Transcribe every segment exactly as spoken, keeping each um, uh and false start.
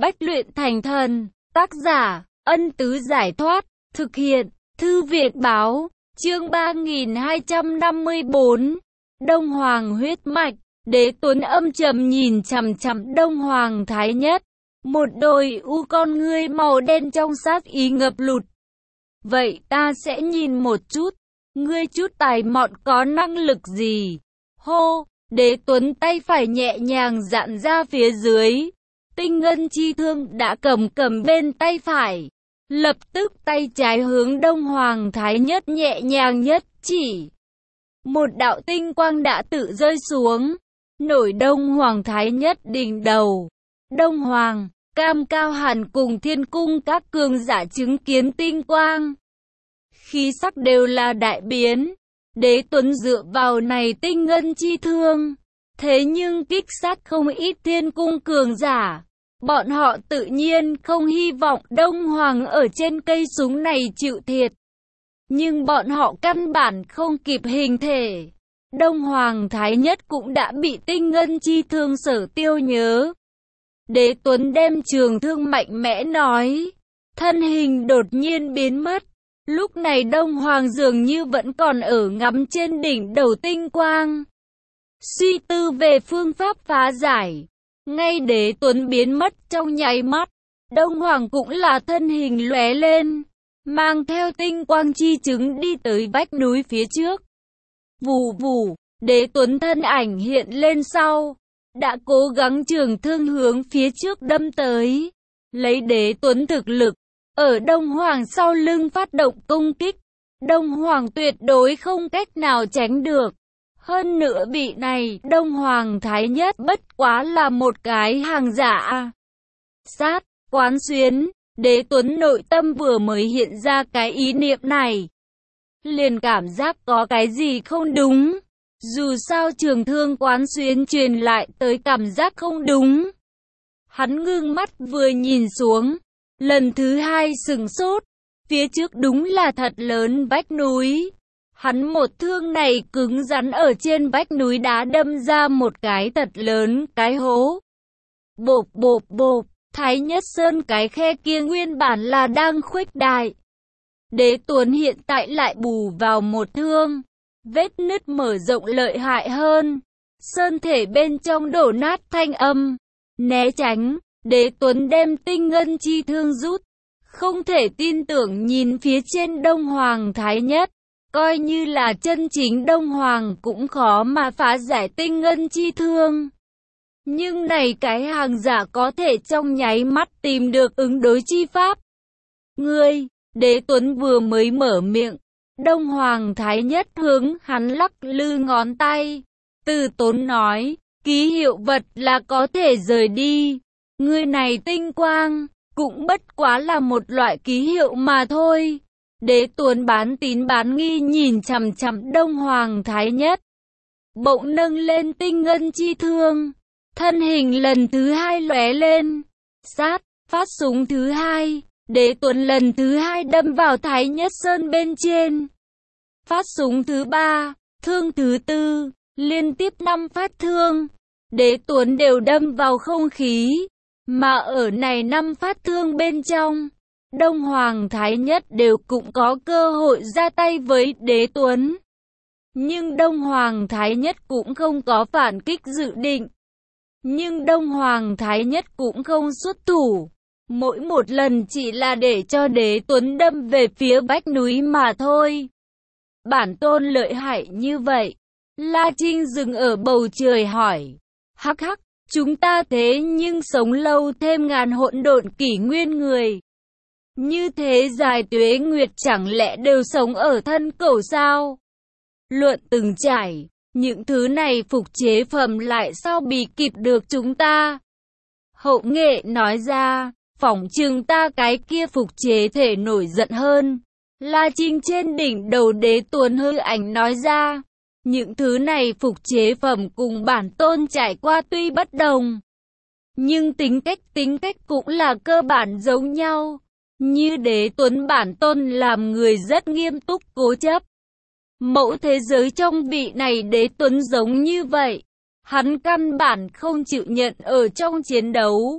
Bách luyện thành thần, tác giả, Ân Tứ Giải Thoát, thực hiện, Thư Việt Báo, chương ba nghìn hai trăm năm mươi tư, Đông Hoàng huyết mạch. Đế Tuấn âm trầm nhìn chằm chằm Đông Hoàng Thái Nhất, một đôi u con ngươi màu đen trong sát ý ngập lụt. Vậy ta sẽ nhìn một chút, ngươi chút tài mọn có năng lực gì? Hô, Đế Tuấn tay phải nhẹ nhàng dạn ra phía dưới. Tinh ngân chi thương đã cầm cầm bên tay phải. Lập tức tay trái hướng Đông Hoàng Thái Nhất nhẹ nhàng nhất chỉ. Một đạo tinh quang đã tự rơi xuống. Nổi Đông Hoàng Thái Nhất đỉnh đầu. Đông Hoàng, Cam Cao Hàn cùng Thiên Cung các cường giả chứng kiến tinh quang. Khí sắc đều là đại biến. Đế Tuấn dựa vào này tinh ngân chi thương. Thế nhưng kích sát không ít Thiên Cung cường giả. Bọn họ tự nhiên không hy vọng Đông Hoàng ở trên cây súng này chịu thiệt. Nhưng bọn họ căn bản không kịp hình thể. Đông Hoàng Thái Nhất cũng đã bị tinh ngân chi thương sở tiêu nhớ. Đế Tuấn đem trường thương mạnh mẽ nói. Thân hình đột nhiên biến mất. Lúc này Đông Hoàng dường như vẫn còn ở ngắm trên đỉnh đầu tinh quang. Suy tư về phương pháp phá giải. Ngay Đế Tuấn biến mất trong nháy mắt. Đông Hoàng cũng là thân hình lóe lên. Mang theo tinh quang chi chứng đi tới vách núi phía trước. Vù vù, Đế Tuấn thân ảnh hiện lên sau. Đã cố gắng trường thương hướng phía trước đâm tới. Lấy Đế Tuấn thực lực. Ở Đông Hoàng sau lưng phát động công kích. Đông Hoàng tuyệt đối không cách nào tránh được. Hơn nữa vị này, Đông Hoàng Thái Nhất bất quá là một cái hàng giả. Sát, quán xuyến, Đế Tuấn nội tâm vừa mới hiện ra cái ý niệm này. Liền cảm giác có cái gì không đúng. Dù sao trường thương quán xuyến truyền lại tới cảm giác không đúng. Hắn ngưng mắt vừa nhìn xuống. Lần thứ hai sừng sốt. Phía trước đúng là thật lớn vách núi. Hắn một thương này cứng rắn ở trên vách núi đá đâm ra một cái thật lớn cái hố. Bộp bộp bộp, Thái Nhất Sơn cái khe kia nguyên bản là đang khuếch đại. Đế Tuấn hiện tại lại bù vào một thương. Vết nứt mở rộng lợi hại hơn. Sơn thể bên trong đổ nát thanh âm. Né tránh, Đế Tuấn đem tinh ngân chi thương rút. Không thể tin tưởng nhìn phía trên Đông Hoàng Thái Nhất. Coi như là chân chính Đông Hoàng cũng khó mà phá giải tinh ngân chi thương. Nhưng này cái hàng giả có thể trong nháy mắt tìm được ứng đối chi pháp. Ngươi, Đế Tuấn vừa mới mở miệng. Đông Hoàng Thái Nhất hướng hắn lắc lư ngón tay. Từ tốn nói, ký hiệu vật là có thể rời đi. Ngươi này tinh quang, cũng bất quá là một loại ký hiệu mà thôi. Đế Tuấn bán tín bán nghi nhìn chằm chằm Đông Hoàng Thái Nhất. Bỗng nâng lên tinh ngân chi thương. Thân hình lần thứ hai lóe lên. Sát, phát súng thứ hai. Đế Tuấn lần thứ hai đâm vào Thái Nhất Sơn bên trên. Phát súng thứ ba, thương thứ tư, liên tiếp năm phát thương. Đế Tuấn đều đâm vào không khí. Mà ở này năm phát thương bên trong. Đông Hoàng Thái Nhất đều cũng có cơ hội ra tay với Đế Tuấn. Nhưng Đông Hoàng Thái Nhất cũng không có phản kích dự định. Nhưng Đông Hoàng Thái Nhất cũng không xuất thủ. Mỗi một lần chỉ là để cho Đế Tuấn đâm về phía vách núi mà thôi. Bản tôn lợi hại như vậy. La Trinh dừng ở bầu trời hỏi. Hắc hắc, chúng ta thế nhưng sống lâu thêm ngàn hỗn độn kỷ nguyên người. Như thế dài tuế nguyệt chẳng lẽ đều sống ở thân cẩu sao? Luận từng trải, những thứ này phục chế phẩm lại sao bị kịp được chúng ta? Hậu nghệ nói ra, phỏng chừng ta cái kia phục chế thể nổi giận hơn. La Trinh trên đỉnh đầu Đế Tuấn hư ảnh nói ra, những thứ này phục chế phẩm cùng bản tôn trải qua tuy bất đồng. Nhưng tính cách tính cách cũng là cơ bản giống nhau. Như Đế Tuấn bản tôn làm người rất nghiêm túc cố chấp. Mẫu thế giới trong vị này Đế Tuấn giống như vậy. Hắn căn bản không chịu nhận ở trong chiến đấu.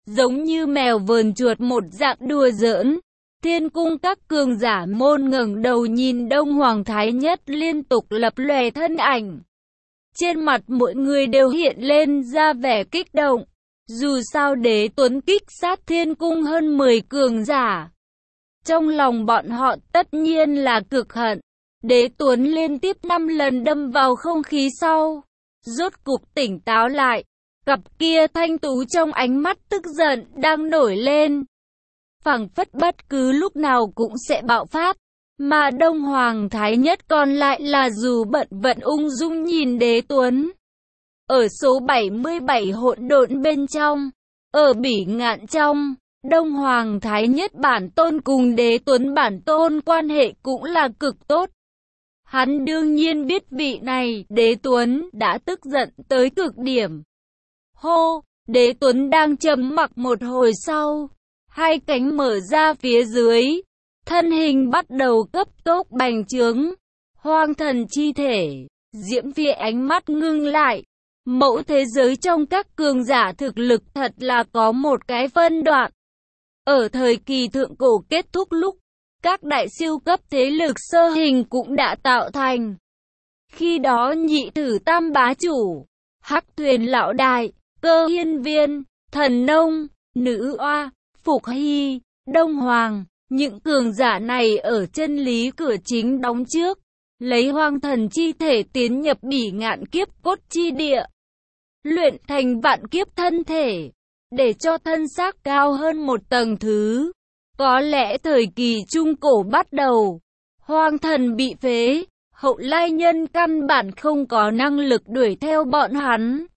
giống như mèo vờn chuột một dạng đùa giỡn. Thiên cung các cường giả môn ngẩng đầu nhìn Đông Hoàng Thái Nhất liên tục lập lòe thân ảnh. Trên mặt mỗi người đều hiện lên ra vẻ kích động. Dù sao Đế Tuấn kích sát thiên cung hơn mười cường giả. Trong lòng bọn họ tất nhiên là cực hận. Đế Tuấn liên tiếp năm lần đâm vào không khí sau. Rốt cục tỉnh táo lại. Cặp kia thanh tú trong ánh mắt tức giận đang nổi lên. Phảng phất bất cứ lúc nào cũng sẽ bạo phát. Mà Đông Hoàng Thái Nhất còn lại là dù bận vận ung dung nhìn Đế Tuấn. Ở số bảy mươi bảy hỗn độn bên trong, ở Bỉ Ngạn trong, Đông Hoàng Thái Nhất bản tôn cùng Đế Tuấn bản tôn quan hệ cũng là cực tốt. Hắn đương nhiên biết vị này, Đế Tuấn đã tức giận tới cực điểm. Hô, Đế Tuấn đang trầm mặc một hồi sau, hai cánh mở ra phía dưới, thân hình bắt đầu cấp tốc bành trướng. Hoang thần chi thể, Diễm Phi ánh mắt ngưng lại. Mẫu thế giới trong các cường giả thực lực thật là có một cái phân đoạn. Ở thời kỳ thượng cổ kết thúc lúc, các đại siêu cấp thế lực sơ hình cũng đã tạo thành. Khi đó nhị thử tam bá chủ, Hắc Thuyền lão đại, Cơ Hiên Viên, Thần Nông, Nữ Oa, Phục Hy, Đông Hoàng, những cường giả này ở chân lý cửa chính đóng trước, lấy hoang thần chi thể tiến nhập Bỉ Ngạn kiếp cốt chi địa, luyện thành vạn kiếp thân thể, để cho thân xác cao hơn một tầng thứ. Có lẽ thời kỳ trung cổ bắt đầu, hoang thần bị phế, hậu lai nhân căn bản không có năng lực đuổi theo bọn hắn.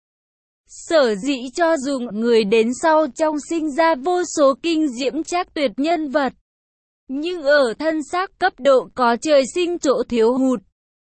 Sở dĩ cho dù người đến sau trong sinh ra vô số kinh diễm trác tuyệt nhân vật, nhưng ở thân xác cấp độ có trời sinh chỗ thiếu hụt.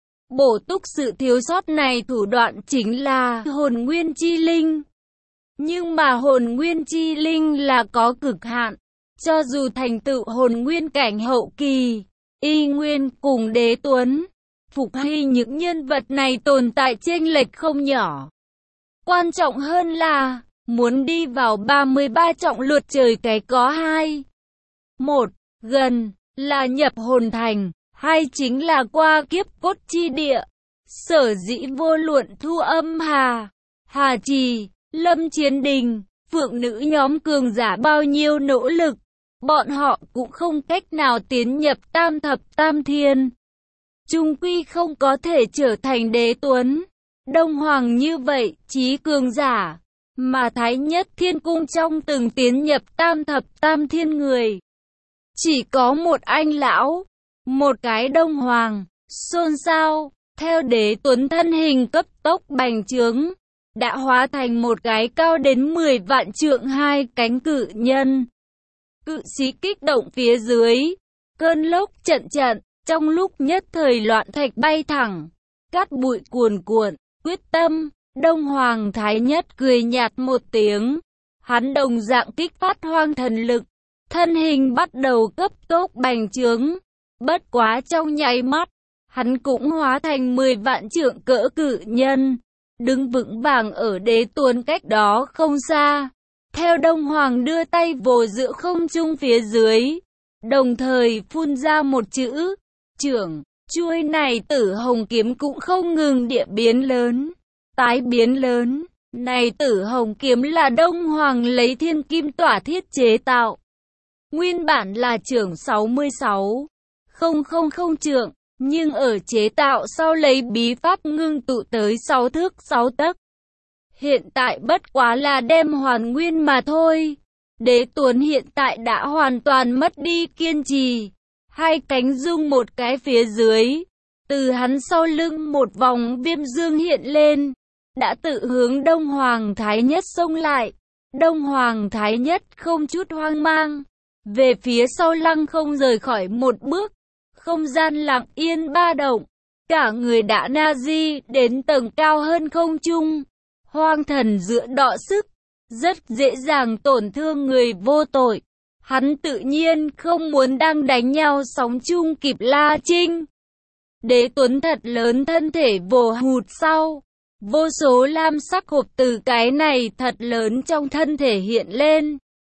Bổ túc sự thiếu sót này thủ đoạn chính là hồn nguyên chi linh. Nhưng mà hồn nguyên chi linh là có cực hạn. Cho dù thành tựu hồn nguyên cảnh hậu kỳ, Y Nguyên cùng Đế Tuấn, Phục Hy những nhân vật này tồn tại chênh lệch không nhỏ. Quan trọng hơn là, muốn đi vào ba mươi ba trọng luật trời cái có hai. Một, gần, là nhập hồn thành. Hai chính là qua kiếp cốt chi địa. Sở dĩ vô luận Thu Âm Hà, Hà Trì, Lâm Chiến Đình, Phượng Nữ nhóm cường giả bao nhiêu nỗ lực, bọn họ cũng không cách nào tiến nhập tam thập tam thiên. Chung quy không có thể trở thành Đế Tuấn, Đông Hoàng như vậy, chí cường giả. Mà Thái Nhất Thiên Cung trong từng tiến nhập tam thập tam thiên người, chỉ có một anh lão, một cái Đông Hoàng. Xôn xao, theo Đế Tuấn thân hình cấp tốc bành trướng, đã hóa thành một cái cao đến mười vạn trượng hai cánh cự nhân. Cự sĩ kích động phía dưới, cơn lốc trận trận, trong lúc nhất thời loạn thạch bay thẳng, cát bụi cuồn cuộn, quyết tâm. Đông Hoàng Thái Nhất cười nhạt một tiếng, hắn đồng dạng kích phát hoang thần lực, thân hình bắt đầu cấp tốc bành trướng. Bất quá trong nháy mắt, hắn cũng hóa thành mười vạn trượng cỡ cự nhân, đứng vững vàng ở Đế Tuấn cách đó không xa. Theo Đông Hoàng đưa tay vồ giữa không trung phía dưới, đồng thời phun ra một chữ, trưởng. Chuôi này Tử Hồng kiếm cũng không ngừng địa biến lớn, tái biến lớn. Này Tử Hồng kiếm là Đông Hoàng lấy thiên kim tỏa thiết chế tạo. Nguyên bản là trưởng sáu mươi sáu không không không trượng, nhưng ở chế tạo sau lấy bí pháp ngưng tụ tới sáu thước sáu tấc. Hiện tại bất quá là đem hoàn nguyên mà thôi. Đế Tuấn hiện tại đã hoàn toàn mất đi kiên trì. Hai cánh rung một cái phía dưới. Từ hắn sau lưng một vòng viêm dương hiện lên. Đã tự hướng Đông Hoàng Thái Nhất xông lại. Đông Hoàng Thái Nhất không chút hoang mang. Về phía sau lăng không rời khỏi một bước. Không gian lặng yên ba động. Cả người đã na di đến tầng cao hơn không trung. Hoang thần giữa đọ sức, rất dễ dàng tổn thương người vô tội. Hắn tự nhiên không muốn đang đánh nhau sóng chung kịp La Trinh. Đế Tuấn thật lớn thân thể vồ hụt sau. Vô số lam sắc hộp từ cái này thật lớn trong thân thể hiện lên.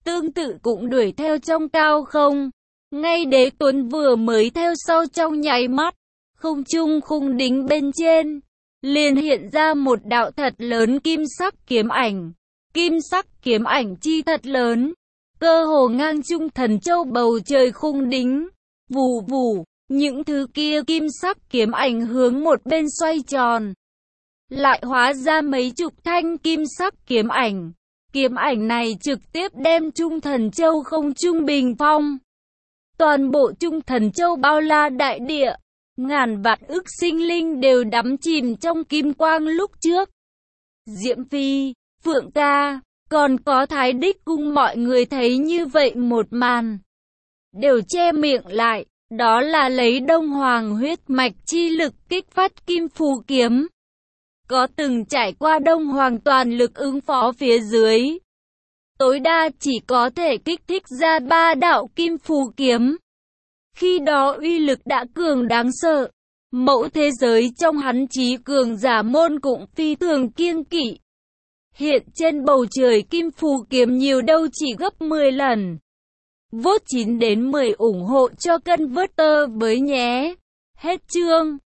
tương tự cũng đuổi theo trong cao không. Ngay Đế Tuấn vừa mới theo sau trong nháy mắt, không trung khung đính bên trên, liền hiện ra một đạo thật lớn kim sắc kiếm ảnh. Kim sắc kiếm ảnh chi thật lớn, cơ hồ ngang trung thần châu bầu trời khung đính. Vù vù, những thứ kia kim sắc kiếm ảnh hướng một bên xoay tròn, lại hóa ra mấy chục thanh kim sắc kiếm ảnh. Kiếm ảnh này trực tiếp đem Trung Thần Châu không trung bình phong. Toàn bộ Trung Thần Châu bao la đại địa, ngàn vạn ức sinh linh đều đắm chìm trong kim quang lúc trước. Diễm Phi, Phượng Ca, còn có Thái Đích Cung mọi người thấy như vậy một màn, đều che miệng lại. Đó là lấy Đông Hoàng huyết mạch chi lực kích phát kim phù kiếm. Có từng trải qua Đông Hoàng toàn lực ứng phó phía dưới, tối đa chỉ có thể kích thích ra ba đạo kim phù kiếm. Khi đó uy lực đã cường đáng sợ, mẫu thế giới trong hắn chí cường giả môn cũng phi thường kiêng kỵ. Hiện trên bầu trời kim phù kiếm nhiều đâu chỉ gấp mười lần. Vote chín đến mười ủng hộ cho Cân Vớt Tơ với nhé. Hết chương.